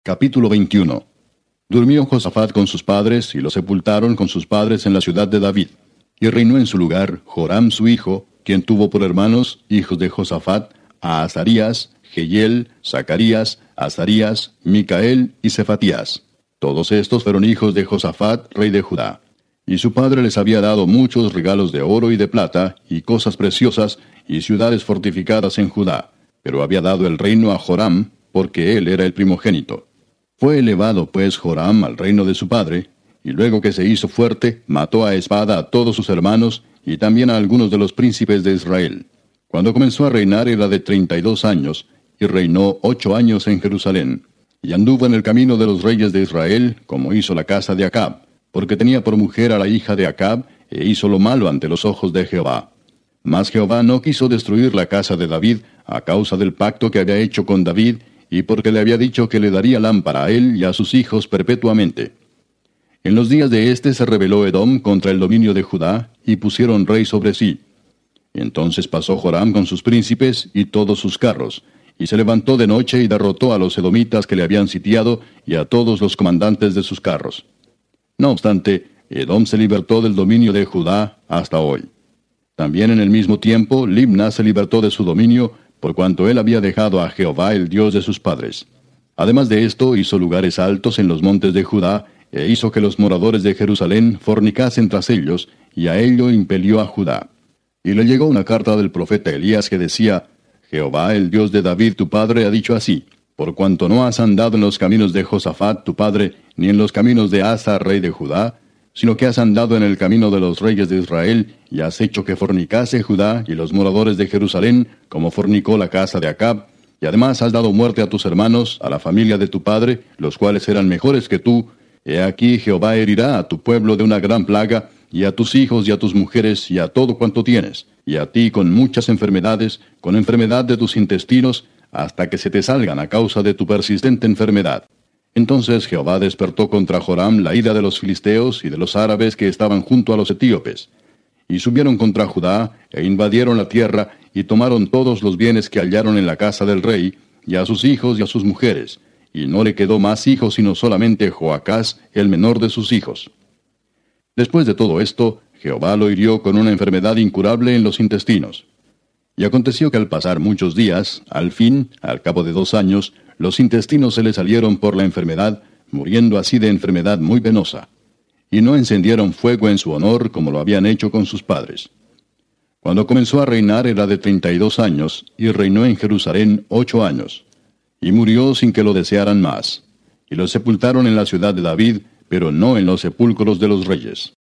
Capítulo 21. Durmió Josafat con sus padres, y lo sepultaron con sus padres en la ciudad de David. Y reinó en su lugar Joram su hijo, quien tuvo por hermanos, hijos de Josafat, a Azarías, Jehiel, Zacarías, Azarías, Micael y Cefatías. Todos estos fueron hijos de Josafat, rey de Judá. Y su padre les había dado muchos regalos de oro y de plata, y cosas preciosas, y ciudades fortificadas en Judá. Pero había dado el reino a Joram, porque él era el primogénito. Fue elevado pues Joram al reino de su padre, y luego que se hizo fuerte, mató a espada a todos sus hermanos, y también a algunos de los príncipes de Israel. Cuando comenzó a reinar era de 32 años, y reinó 8 años en Jerusalén. Y anduvo en el camino de los reyes de Israel, como hizo la casa de Acab, porque tenía por mujer a la hija de Acab, e hizo lo malo ante los ojos de Jehová. Mas Jehová no quiso destruir la casa de David, a causa del pacto que había hecho con David, y porque le había dicho que le daría lámpara a él y a sus hijos perpetuamente. En los días de éste se rebeló Edom contra el dominio de Judá, y pusieron rey sobre sí. Entonces pasó Joram con sus príncipes y todos sus carros, y se levantó de noche y derrotó a los edomitas que le habían sitiado, y a todos los comandantes de sus carros. No obstante, Edom se libertó del dominio de Judá hasta hoy. También en el mismo tiempo, Libna se libertó de su dominio, por cuanto él había dejado a Jehová el Dios de sus padres. Además de esto, hizo lugares altos en los montes de Judá, e hizo que los moradores de Jerusalén fornicasen tras ellos, y a ello impelió a Judá. Y le llegó una carta del profeta Elías que decía: Jehová, el Dios de David tu padre, ha dicho así: por cuanto no has andado en los caminos de Josafat tu padre, ni en los caminos de Asa rey de Judá, sino que has andado en el camino de los reyes de Israel, y has hecho que fornicase Judá y los moradores de Jerusalén, como fornicó la casa de Acab, y además has dado muerte a tus hermanos, a la familia de tu padre, los cuales eran mejores que tú. He aquí Jehová herirá a tu pueblo de una gran plaga, y a tus hijos y a tus mujeres y a todo cuanto tienes, y a ti con muchas enfermedades, con enfermedad de tus intestinos, hasta que se te salgan a causa de tu persistente enfermedad. Entonces Jehová despertó contra Joram la ira de los filisteos y de los árabes que estaban junto a los etíopes. Y subieron contra Judá, e invadieron la tierra, y tomaron todos los bienes que hallaron en la casa del rey, y a sus hijos y a sus mujeres. Y no le quedó más hijos sino solamente Joacás, el menor de sus hijos. Después de todo esto, Jehová lo hirió con una enfermedad incurable en los intestinos. Y aconteció que al pasar muchos días, al fin, al cabo de 2 años, los intestinos se le salieron por la enfermedad, muriendo así de enfermedad muy penosa. Y no encendieron fuego en su honor como lo habían hecho con sus padres. Cuando comenzó a reinar era de 32 años, y reinó en Jerusalén 8 años. Y murió sin que lo desearan más. Y lo sepultaron en la ciudad de David, pero no en los sepulcros de los reyes.